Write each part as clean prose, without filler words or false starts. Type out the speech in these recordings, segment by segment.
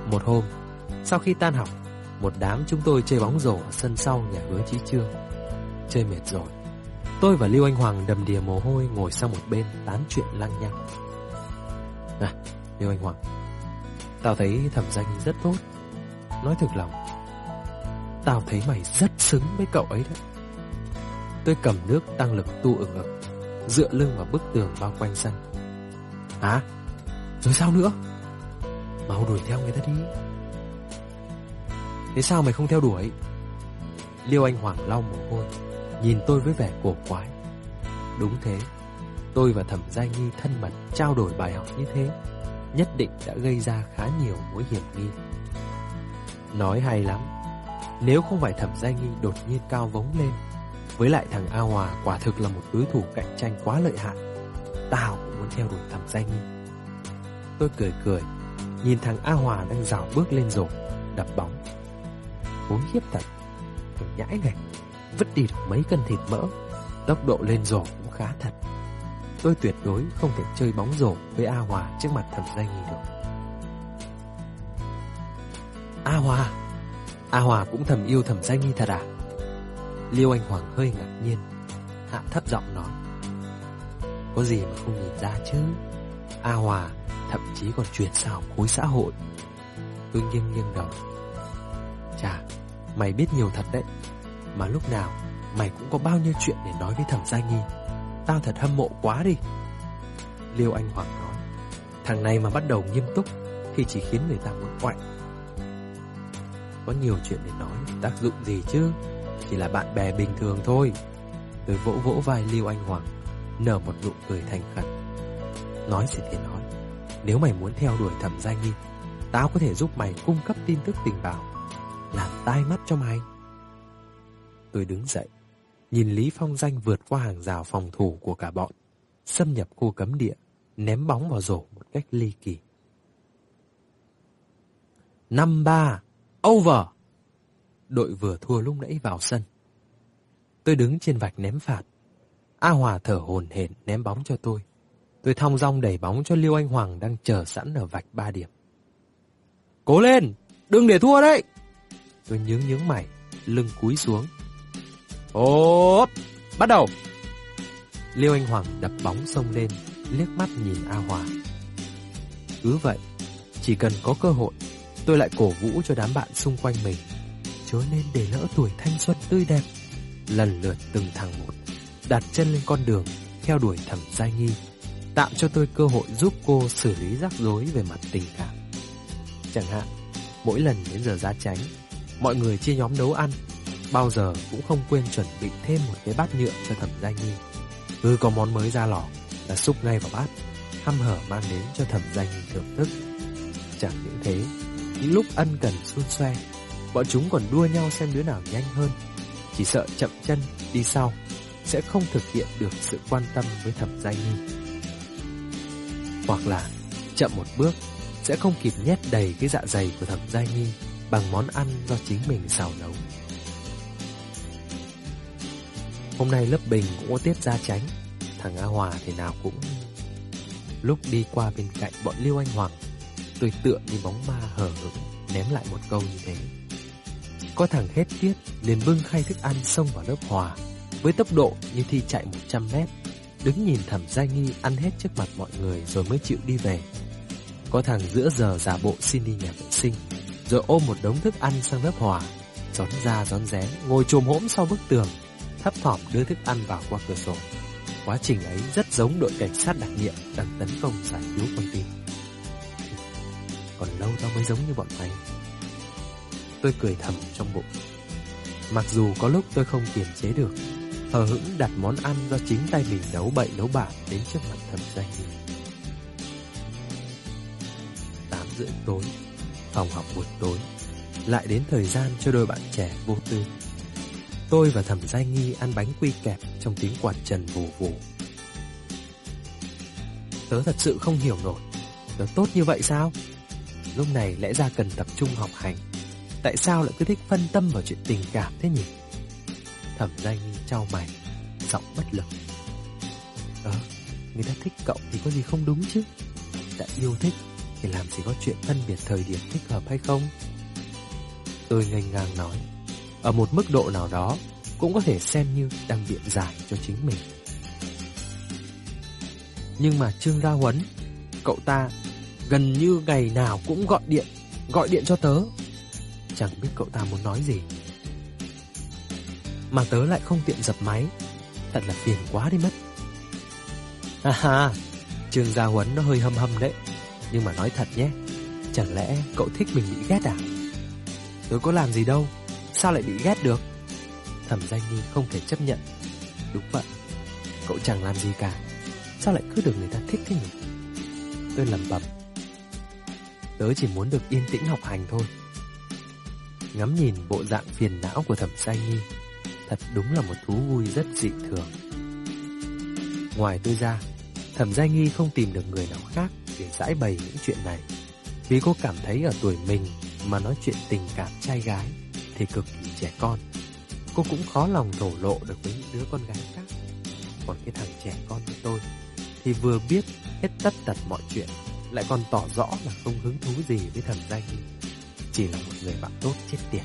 Một hôm, sau khi tan học, một đám chúng tôi chơi bóng rổ ở sân sau nhà Hứa Chí Trương. Chơi mệt rồi, tôi và Lưu Anh Hoàng đầm đìa mồ hôi ngồi sang một bên tán chuyện lăng nhăng. À, Lưu Anh Hoàng, tao thấy Thẩm Gia Nghi rất tốt. Nói thực lòng, tao thấy mày rất xứng với cậu ấy đấy. Tôi cầm nước tăng lực tu ừng ực, dựa lưng vào bức tường bao quanh sân. Hả? Rồi sao nữa? Mau đuổi theo người ta đi. Thế sao mày không theo đuổi? Liêu Anh Hoàng lau mồ hôi, nhìn tôi với vẻ cổ quái. Đúng thế, tôi và Thẩm Gia Nghi thân mật trao đổi bài học như thế, nhất định đã gây ra khá nhiều mối hiểm nghi. Nói hay lắm, nếu không phải Thẩm Gia Nghi đột nhiên cao vống lên, với lại thằng A Hòa quả thực là một đối thủ cạnh tranh quá lợi hại, tao cũng muốn theo đuổi Thẩm Gia Nghi. Tôi cười cười, nhìn thằng A Hòa đang rảo bước lên rổ, đập bóng. Khốn khiếp thật, thằng nhãi này vứt đi được mấy cân thịt mỡ, tốc độ lên rổ cũng khá thật. Tôi tuyệt đối không thể chơi bóng rổ với A Hòa trước mặt Thẩm Gia Nghi được. A Hòa cũng thầm yêu Thẩm Gia Nghi thật à? Liêu Anh Hoàng hơi ngạc nhiên, hạ thấp giọng nói. Có gì mà không nhìn ra chứ. A Hòa thậm chí còn chuyển sang học khối xã hội. Tôi nghiêng đầu. Chà, mày biết nhiều thật đấy. Mà lúc nào mày cũng có bao nhiêu chuyện để nói với Thẩm Gia Nghi. Tao thật hâm mộ quá đi. Liêu Anh Hoàng nói. Thằng này mà bắt đầu nghiêm túc thì chỉ khiến người ta muốn quạnh. Có nhiều chuyện để nói, tác dụng gì chứ, chỉ là bạn bè bình thường thôi. Tôi vỗ vỗ vai Liêu Anh Hoàng, nở một nụ cười thành khẩn. Nói gì thì nói, nếu mày muốn theo đuổi Thẩm Gia Nghi, tao có thể giúp mày cung cấp tin tức tình báo, làm tai mắt cho mày. Tôi đứng dậy, nhìn Lý Phong Danh vượt qua hàng rào phòng thủ của cả bọn, xâm nhập khu cấm địa, ném bóng vào rổ một cách ly kỳ. 5-3, over. Đội vừa thua lúc nãy vào sân. Tôi đứng trên vạch ném phạt. A Hòa thở hổn hển ném bóng cho tôi. Tôi thong dong đẩy bóng cho Liêu Anh Hoàng đang chờ sẵn ở vạch 3 điểm. Cố lên, đừng để thua đấy. Tôi nhướng mày, lưng cúi xuống. Ốp, bắt đầu. Liêu Anh Hoàng đập bóng xông lên, liếc mắt nhìn A Hòa. Cứ vậy, chỉ cần có cơ hội, tôi lại cổ vũ cho đám bạn xung quanh mình, chớ nên để lỡ tuổi thanh xuân tươi đẹp. Lần lượt từng thằng một đặt chân lên con đường theo đuổi Thẩm Gia Nghi, tạo cho tôi cơ hội giúp cô xử lý rắc rối về mặt tình cảm. Chẳng hạn, mỗi lần đến giờ ra chánh, mọi người chia nhóm nấu ăn, bao giờ cũng không quên chuẩn bị thêm một cái bát nhựa cho Thẩm Gia Nghi. Cứ có món mới ra lò là xúc ngay vào bát, hăm hở mang đến cho Thẩm Gia Nghi thưởng thức. Chẳng những thế, những lúc ân cần xun xoe, bọn chúng còn đua nhau xem đứa nào nhanh hơn. Chỉ sợ chậm chân đi sau sẽ không thực hiện được sự quan tâm với Thẩm Gia Nghi, hoặc là chậm một bước sẽ không kịp nhét đầy cái dạ dày của Thẩm Gia Nghi bằng món ăn do chính mình xào nấu. Hôm nay lớp Bình cũng có tiết ra chánh. Thằng A Hòa thì nào cũng... Lúc đi qua bên cạnh bọn Liêu Anh Hoàng, tôi tựa như bóng ma hờ hững ném lại một câu như thế. Có thằng hết tiết liền bưng khay thức ăn xông vào lớp Hòa với tốc độ như thi chạy 100 mét, đứng nhìn Thẩm Gia Nghi ăn hết trước mặt mọi người rồi mới chịu đi về. Có thằng giữa giờ giả bộ xin đi nhà vệ sinh, rồi ôm một đống thức ăn sang lớp Hòa, rón ra rón rén ngồi chồm hổm sau bức tường, thấp thỏm đưa thức ăn vào qua cửa sổ. Quá trình ấy rất giống đội cảnh sát đặc nhiệm đang tấn công giải cứu con tin. Còn lâu tao mới giống như bọn mày. Tôi cười thầm trong bụng. Mặc dù có lúc tôi không kiềm chế được, hờ hững đặt món ăn do chính tay mình nấu bậy nấu bạ đến trước mặt Thẩm Gia Nghi. 8:30 tối, phòng học buổi tối, lại đến thời gian cho đôi bạn trẻ vô tư. Tôi và Thẩm Gia Nghi ăn bánh quy kẹp trong tiếng quạt trần vù vù. Tớ thật sự không hiểu nổi, tớ tốt như vậy sao? Lúc này lẽ ra cần tập trung học hành, tại sao lại cứ thích phân tâm vào chuyện tình cảm thế nhỉ? Thẩm Gia Nghi chau mày, giọng bất lực. Người ta thích cậu thì có gì không đúng chứ? Đã yêu thích thì làm gì có chuyện phân biệt thời điểm thích hợp hay không. Tôi nghênh ngang nói, ở một mức độ nào đó cũng có thể xem như đang biện giải cho chính mình. Nhưng mà Trương Gia Huấn, cậu ta gần như ngày nào cũng gọi điện cho tớ. Chẳng biết cậu ta muốn nói gì, mà tớ lại không tiện dập máy. Thật là phiền quá đi mất. Ha, Trương Gia Huấn nó hơi hâm hâm đấy. Nhưng mà nói thật nhé, chẳng lẽ cậu thích mình bị ghét à? Tớ có làm gì đâu, sao lại bị ghét được? Thẩm Gia Nhi không thể chấp nhận. Đúng vậy, cậu chẳng làm gì cả, sao lại cứ được người ta thích thế nhỉ? Tôi lẩm bẩm, tớ chỉ muốn được yên tĩnh học hành thôi. Ngắm nhìn bộ dạng phiền não của Thẩm Gia Nhi, thật đúng là một thú vui rất dị thường. Ngoài tôi ra, Thẩm Gia Nhi không tìm được người nào khác để giải bày những chuyện này, vì cô cảm thấy ở tuổi mình mà nói chuyện tình cảm trai gái thì cực kỳ trẻ con. Cô cũng khó lòng thổ lộ được với những đứa con gái khác. Còn cái thằng trẻ con như tôi thì vừa biết hết tất tật mọi chuyện, lại còn tỏ rõ là không hứng thú gì với Thẩm Gia Nhi, chỉ là một người bạn tốt chết tiệt.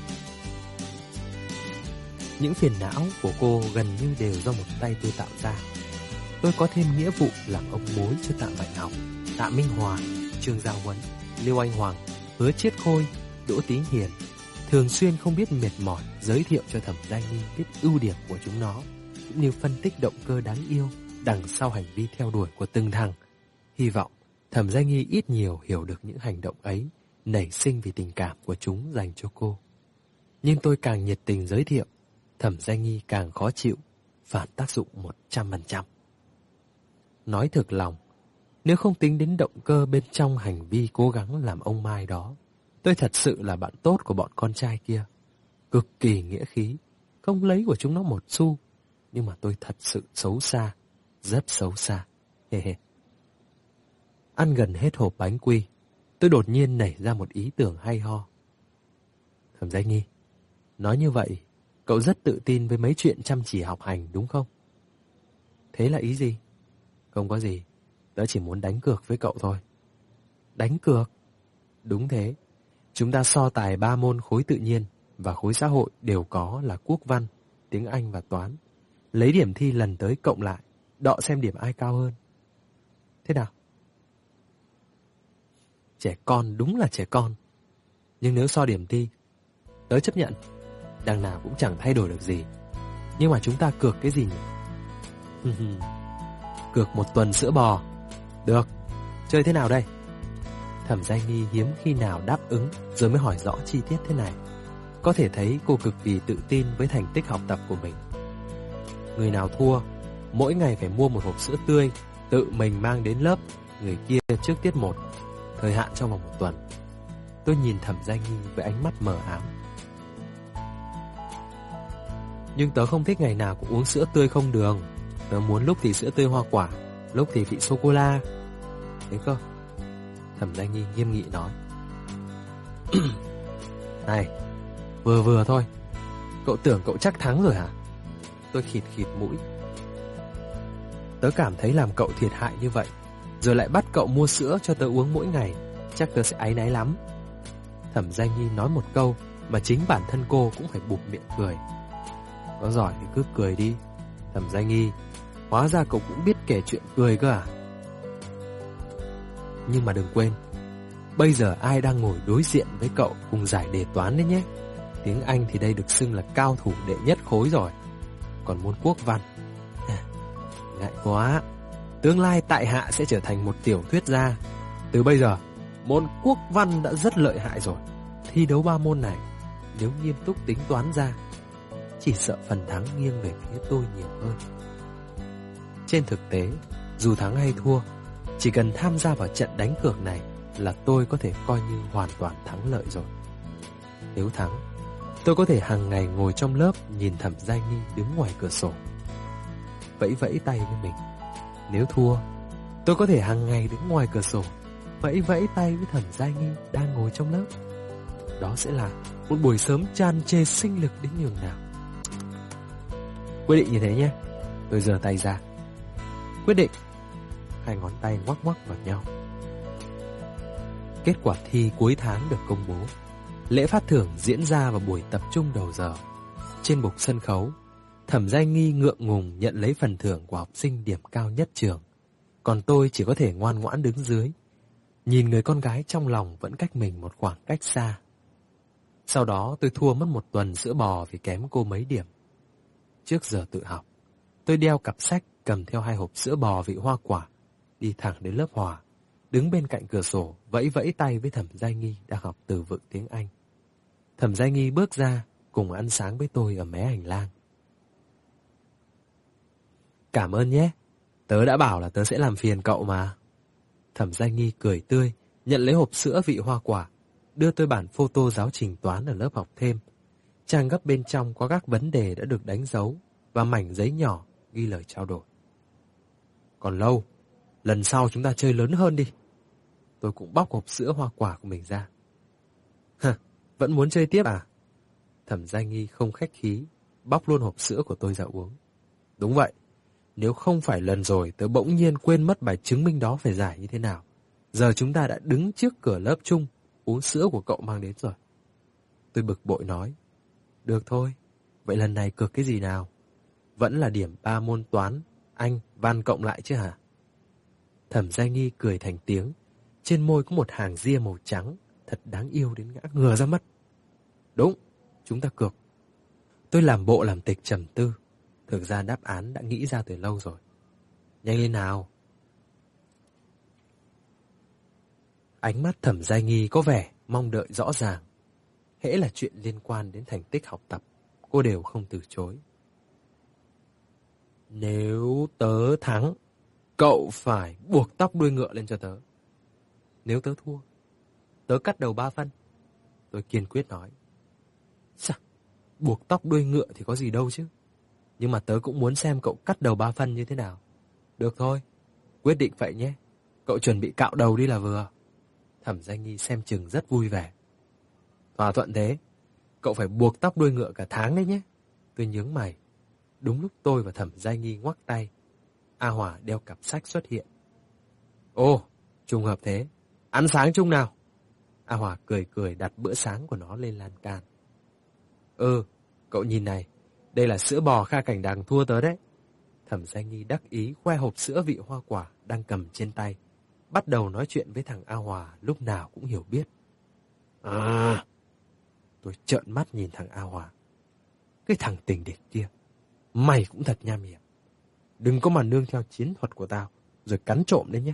Những phiền não của cô gần như đều do một tay tôi tạo ra. Tôi có thêm nghĩa vụ làm ông mối cho Tạ Mạnh Học, Tạ Minh Hòa, Trương Gia Huấn, Liêu Anh Hoàng, Hứa Chiết Khôi, Đỗ Tí Hiền, thường xuyên không biết mệt mỏi giới thiệu cho Thẩm Gia Nhi biết ưu điểm của chúng nó, cũng như phân tích động cơ đáng yêu đằng sau hành vi theo đuổi của từng thằng. Hy vọng Thẩm Gia Nhi ít nhiều hiểu được những hành động ấy nảy sinh vì tình cảm của chúng dành cho cô. Nhưng tôi càng nhiệt tình giới thiệu, Thẩm Gia Nhi càng khó chịu, phản tác dụng 100%. Nói thực lòng, nếu không tính đến động cơ bên trong hành vi cố gắng làm ông Mai đó, tôi thật sự là bạn tốt của bọn con trai kia. Cực kỳ nghĩa khí, không lấy của chúng nó một xu. Nhưng mà tôi thật sự xấu xa, rất xấu xa. Ăn gần hết hộp bánh quy, tôi đột nhiên nảy ra một ý tưởng hay ho. Thẩm Gia Nhi, nói như vậy, cậu rất tự tin với mấy chuyện chăm chỉ học hành đúng không? Thế là ý gì? Không có gì, tớ chỉ muốn đánh cược với cậu thôi. Đánh cược? Đúng thế, chúng ta so tài 3 môn khối tự nhiên và khối xã hội đều có là quốc văn, tiếng Anh và toán. Lấy điểm thi lần tới cộng lại, đọ xem điểm ai cao hơn. Thế nào? Trẻ con đúng là trẻ con. Nhưng nếu so điểm thi, tớ chấp nhận. Đằng nào cũng chẳng thay đổi được gì. Nhưng mà chúng ta cược cái gì nhỉ? Cược 1 tuần sữa bò. Được, chơi thế nào đây? Thẩm Gia Nhi hiếm khi nào đáp ứng, rồi mới hỏi rõ chi tiết thế này. Có thể thấy cô cực kỳ tự tin với thành tích học tập của mình. Người nào thua, mỗi ngày phải mua 1 hộp sữa tươi, tự mình mang đến lớp, người kia trước tiết 1, thời hạn trong vòng 1 tuần. Tôi nhìn Thẩm Gia Nhi với ánh mắt mờ ám. Nhưng tớ không thích ngày nào cũng uống sữa tươi không đường. Tớ muốn lúc thì sữa tươi hoa quả, lúc thì vị sô-cô-la. Thế cơ? Thẩm Gia Nhi nghiêm nghị nói. Này, vừa thôi. Cậu tưởng cậu chắc thắng rồi hả? Tôi khịt mũi. Tớ cảm thấy làm cậu thiệt hại như vậy, rồi lại bắt cậu mua sữa cho tớ uống mỗi ngày, chắc tớ sẽ áy náy lắm. Thẩm Gia Nhi nói một câu mà chính bản thân cô cũng phải bụp miệng cười. Có giỏi thì cứ cười đi, Thẩm Gia Nhi. Hóa ra cậu cũng biết kể chuyện cười cơ à? Nhưng mà đừng quên, bây giờ ai đang ngồi đối diện với cậu cùng giải đề toán đấy nhé. Tiếng Anh thì đây được xưng là cao thủ đệ nhất khối rồi. Còn môn quốc văn, ngại quá. Tương lai tại hạ sẽ trở thành một tiểu thuyết gia. Từ bây giờ, môn quốc văn đã rất lợi hại rồi. Thi đấu 3 môn này, nếu nghiêm túc tính toán ra, chỉ sợ phần thắng nghiêng về phía tôi nhiều hơn. Trên thực tế, dù thắng hay thua, chỉ cần tham gia vào trận đánh cược này là tôi có thể coi như hoàn toàn thắng lợi rồi. Nếu thắng, tôi có thể hàng ngày ngồi trong lớp nhìn Thẩm Gia Nhi đứng ngoài cửa sổ, vẫy vẫy tay với mình. Nếu thua, tôi có thể hàng ngày đứng ngoài cửa sổ, vẫy vẫy tay với Thẩm Gia Nhi đang ngồi trong lớp. Đó sẽ là một buổi sớm tràn trề sinh lực đến nhường nào. Quyết định như thế nhé. Tôi giơ tay ra. Quyết định. 2 ngón tay ngoắc ngoắc vào nhau. Kết quả thi cuối tháng được công bố. Lễ phát thưởng diễn ra vào buổi tập trung đầu giờ. Trên bục sân khấu, Thẩm Giai Nghi ngượng ngùng nhận lấy phần thưởng của học sinh điểm cao nhất trường. Còn tôi chỉ có thể ngoan ngoãn đứng dưới, nhìn người con gái trong lòng vẫn cách mình một khoảng cách xa. Sau đó tôi thua mất 1 tuần sữa bò vì kém cô mấy điểm. Trước giờ tự học, tôi đeo cặp sách cầm theo 2 hộp sữa bò vị hoa quả, đi thẳng đến lớp Hòa, đứng bên cạnh cửa sổ vẫy vẫy tay với Thẩm Giai Nghi đang học từ vựng tiếng Anh. Thẩm Giai Nghi bước ra cùng ăn sáng với tôi ở mé hành lang. Cảm ơn nhé, tớ đã bảo là tớ sẽ làm phiền cậu mà. Thẩm Giai Nghi cười tươi, nhận lấy hộp sữa vị hoa quả, đưa tôi bản photo giáo trình toán ở lớp học thêm. Trang gấp bên trong có các vấn đề đã được đánh dấu và mảnh giấy nhỏ ghi lời trao đổi. Còn lâu, lần sau chúng ta chơi lớn hơn đi. Tôi cũng bóc hộp sữa hoa quả của mình ra. Vẫn muốn chơi tiếp à? Thẩm Giai Nghi không khách khí, bóc luôn hộp sữa của tôi ra uống. Đúng vậy, nếu không phải lần rồi tớ bỗng nhiên quên mất bài chứng minh đó phải giải như thế nào. Giờ chúng ta đã đứng trước cửa lớp chung, uống sữa của cậu mang đến rồi. Tôi bực bội nói. Được thôi, vậy lần này cược cái gì nào? Vẫn là điểm 3 môn toán, Anh, Văn cộng lại chứ hả? Thẩm Giai Nghi cười thành tiếng, trên môi có một hàng ria màu trắng, thật đáng yêu đến ngã ngửa ra mất. Đúng, chúng ta cược. Tôi làm bộ làm tịch trầm tư, thực ra đáp án đã nghĩ ra từ lâu rồi. Nhanh lên nào. Ánh mắt Thẩm Giai Nghi có vẻ mong đợi rõ ràng. Hễ là chuyện liên quan đến thành tích học tập, cô đều không từ chối. Nếu tớ thắng, cậu phải buộc tóc đuôi ngựa lên cho tớ. Nếu tớ thua, tớ cắt đầu 3 phân. Tôi kiên quyết nói. Sao? Buộc tóc đuôi ngựa thì có gì đâu chứ. Nhưng mà tớ cũng muốn xem cậu cắt đầu 3 phân như thế nào. Được thôi, quyết định vậy nhé. Cậu chuẩn bị cạo đầu đi là vừa. Thẩm Giai Nghi xem chừng rất vui vẻ. Thỏa thuận thế, cậu phải buộc tóc đuôi ngựa cả tháng đấy nhé. Tôi nhướng mày. Đúng lúc tôi và Thẩm Giai Nghi ngoắc tay, A Hòa đeo cặp sách xuất hiện. Ồ, trùng hợp thế. Ăn sáng chung nào. A Hòa cười cười đặt bữa sáng của nó lên lan can. Cậu nhìn này, đây là sữa bò Kha Cảnh Đằng thua tớ đấy. Thẩm Giai Nghi đắc ý khoe hộp sữa vị hoa quả đang cầm trên tay, bắt đầu nói chuyện với thằng A Hòa lúc nào cũng hiểu biết. À, tôi trợn mắt nhìn thằng A Hòa. Cái thằng tình địch kia, mày cũng thật nham hiểm. Đừng có mà nương theo chiến thuật của tao, rồi cắn trộm đấy nhé.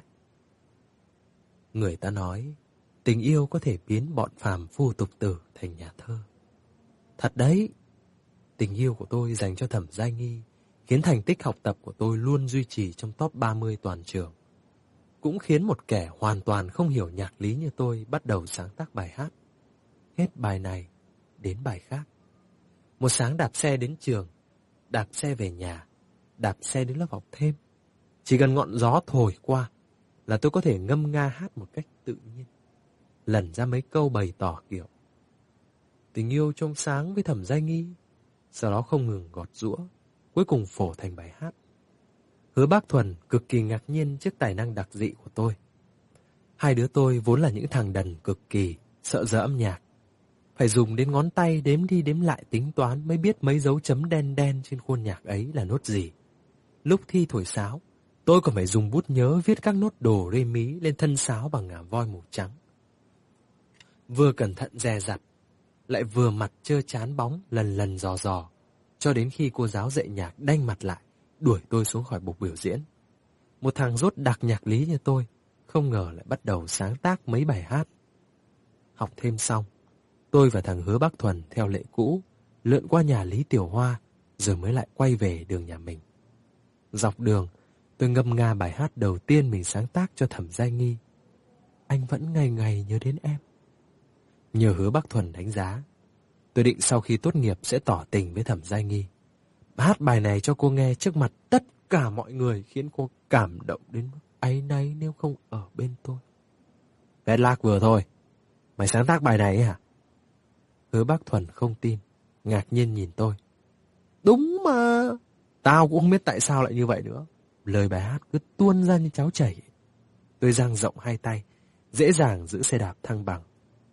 Người ta nói, tình yêu có thể biến bọn phàm phu tục tử thành nhà thơ. Thật đấy, tình yêu của tôi dành cho Thẩm Giai Nghi khiến thành tích học tập của tôi luôn duy trì trong top 30 toàn trường. Cũng khiến một kẻ hoàn toàn không hiểu nhạc lý như tôi bắt đầu sáng tác bài hát. Hết bài này đến bài khác. Một sáng đạp xe đến trường, đạp xe về nhà, đạp xe đến lớp học thêm. Chỉ cần ngọn gió thổi qua là tôi có thể ngâm nga hát một cách tự nhiên, lẩn ra mấy câu bày tỏ kiểu tình yêu trong sáng với Thẩm Giai Nghi, sau đó không ngừng gọt giũa, cuối cùng phổ thành bài hát. Hứa Bác Thuần cực kỳ ngạc nhiên trước tài năng đặc dị của tôi. Hai đứa tôi vốn là những thằng đần cực kỳ sợ giờ âm nhạc, phải dùng đến ngón tay đếm đi đếm lại tính toán mới biết mấy dấu chấm đen đen trên khuôn nhạc ấy là nốt gì. Lúc thi thổi sáo, tôi còn phải dùng bút nhớ viết các nốt đồ rê mí lên thân sáo bằng ngà voi màu trắng. Vừa cẩn thận dè dặt, lại vừa mặt trơ chán bóng lần lần dò dò, cho đến khi cô giáo dạy nhạc đanh mặt lại, đuổi tôi xuống khỏi bục biểu diễn. Một thằng dốt đặc nhạc lý như tôi, không ngờ lại bắt đầu sáng tác mấy bài hát. Học thêm xong, tôi và thằng Hứa Bác Thuần theo lệ cũ, lượn qua nhà Lý Tiểu Hoa, rồi mới lại quay về đường nhà mình. Dọc đường, tôi ngâm nga bài hát đầu tiên mình sáng tác cho Thẩm Giai Nghi. Anh vẫn ngày ngày nhớ đến em. Nhờ Hứa Bác Thuần đánh giá, tôi định sau khi tốt nghiệp sẽ tỏ tình với Thẩm Giai Nghi. Hát bài này cho cô nghe trước mặt tất cả mọi người, khiến cô cảm động đến mức áy náy nếu không ở bên tôi. Vét lác vừa thôi. Mày sáng tác bài này ấy hả? Hứa Bác Thuần không tin, ngạc nhiên nhìn tôi. Đúng mà, tao cũng không biết tại sao lại như vậy nữa. Lời bài hát cứ tuôn ra như cháo chảy. Tôi dang rộng hai tay, dễ dàng giữ xe đạp thăng bằng.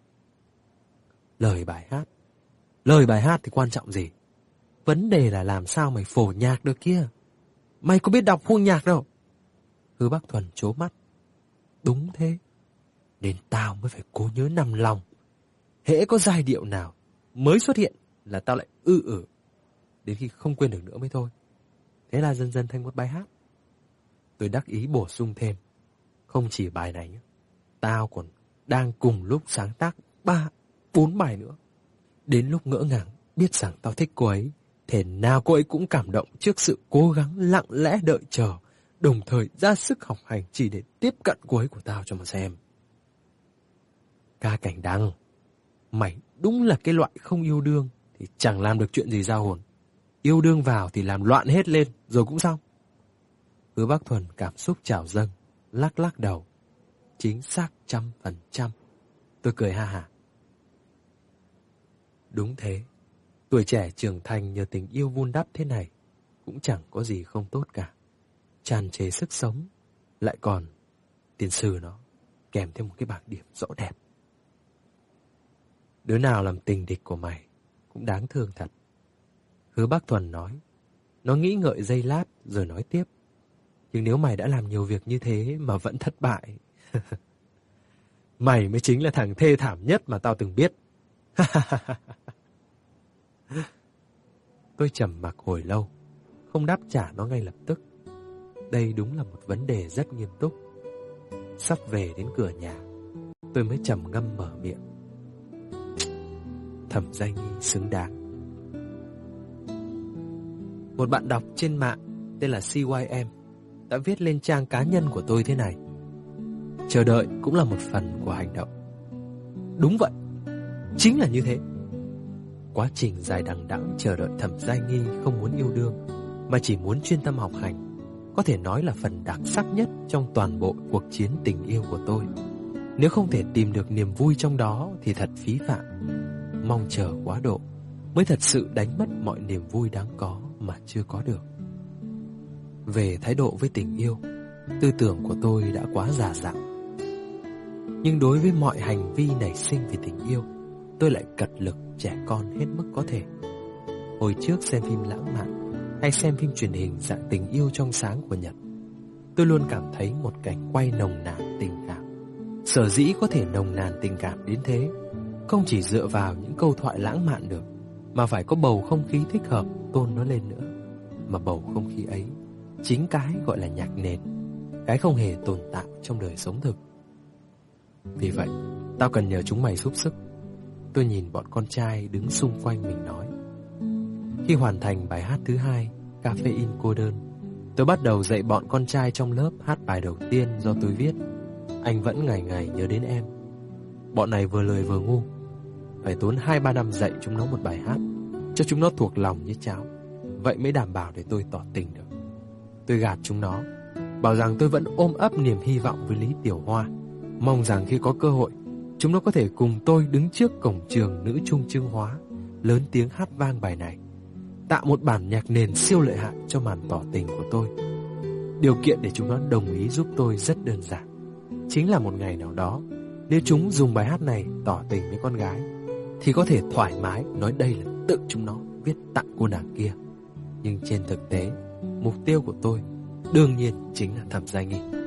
Lời bài hát thì quan trọng gì? Vấn đề là làm sao mày phổ nhạc được kia. Mày có biết đọc khuôn nhạc đâu. Hứa Bác Thuần trố mắt. Đúng thế. Nên tao mới phải cố nhớ nằm lòng. Hễ có giai điệu nào mới xuất hiện là tao lại đến khi không quên được nữa mới thôi. Thế là dần dần thành một bài hát. Tôi đắc ý bổ sung thêm. Không chỉ bài này nhé, tao còn đang cùng lúc sáng tác 3-4 bài nữa. Đến lúc ngỡ ngàng biết rằng tao thích cô ấy, thế nào cô ấy cũng cảm động trước sự cố gắng lặng lẽ đợi chờ, đồng thời ra sức học hành chỉ để tiếp cận cô ấy của tao cho mà xem. Ca Cảnh Đăng, mày đúng là cái loại không yêu đương thì chẳng làm được chuyện gì ra hồn. Yêu đương vào thì làm loạn hết lên rồi cũng xong. Hứa Bác Thuần cảm xúc trào dâng, lắc lắc đầu. Chính xác 100%. Tôi cười ha hả. Đúng thế, tuổi trẻ trưởng thành nhờ tình yêu vun đắp thế này cũng chẳng có gì không tốt cả. Tràn trề sức sống, lại còn tiền sử nó kèm thêm một cái bảng điểm rõ đẹp. Đứa nào làm tình địch của mày cũng đáng thương thật. Hứa Bác Thuần nói. Nó nghĩ ngợi giây lát rồi nói tiếp. Nhưng nếu mày đã làm nhiều việc như thế mà vẫn thất bại, mày mới chính là thằng thê thảm nhất mà tao từng biết. Tôi trầm mặc hồi lâu, không đáp trả nó ngay lập tức. Đây đúng là một vấn đề rất nghiêm túc. Sắp về đến cửa nhà, tôi mới trầm ngâm mở miệng. Thẩm Giai Nghi xứng đáng. Một bạn đọc trên mạng tên là CYM đã viết lên trang cá nhân của tôi thế này. Chờ đợi cũng là một phần của hành động. Đúng vậy, chính là như thế. Quá trình dài đằng đẵng chờ đợi Thẩm Giai Nghi không muốn yêu đương mà chỉ muốn chuyên tâm học hành, có thể nói là phần đặc sắc nhất trong toàn bộ cuộc chiến tình yêu của tôi. Nếu không thể tìm được niềm vui trong đó thì thật phí phạm. Mong chờ quá độ mới thật sự đánh mất mọi niềm vui đáng có mà chưa có được. Về thái độ với tình yêu, tư tưởng của tôi đã quá già dặn. Nhưng đối với mọi hành vi nảy sinh vì tình yêu, tôi lại cật lực trẻ con hết mức có thể. Hồi trước xem phim lãng mạn hay xem phim truyền hình dạng tình yêu trong sáng của Nhật, tôi luôn cảm thấy một cảnh quay nồng nàn tình cảm. Sở dĩ có thể nồng nàn tình cảm đến thế, không chỉ dựa vào những câu thoại lãng mạn được, mà phải có bầu không khí thích hợp tôn nó lên nữa. Mà bầu không khí ấy chính cái gọi là nhạc nền, cái không hề tồn tại trong đời sống thực. Vì vậy, tao cần nhờ chúng mày giúp sức. Tôi nhìn bọn con trai đứng xung quanh mình nói. Khi hoàn thành bài hát thứ 2, Caffeine cô đơn, tôi bắt đầu dạy bọn con trai trong lớp hát bài đầu tiên do tôi viết. Anh vẫn ngày ngày nhớ đến em. Bọn này vừa lười vừa ngu, phải tốn 2-3 năm dạy chúng nó một bài hát, cho chúng nó thuộc lòng như cháo. Vậy mới đảm bảo để tôi tỏ tình được. Tôi gạt chúng nó, bảo rằng tôi vẫn ôm ấp niềm hy vọng với Lý Tiểu Hoa, mong rằng khi có cơ hội, chúng nó có thể cùng tôi đứng trước cổng trường Nữ Trung Trương Hóa, lớn tiếng hát vang bài này, tạo một bản nhạc nền siêu lợi hại cho màn tỏ tình của tôi. Điều kiện để chúng nó đồng ý giúp tôi rất đơn giản. Chính là một ngày nào đó, nếu chúng dùng bài hát này tỏ tình với con gái, thì có thể thoải mái nói đây là tự chúng nó viết tặng cô nàng kia. Nhưng trên thực tế, mục tiêu của tôi đương nhiên chính là Thẩm Giai Nghi.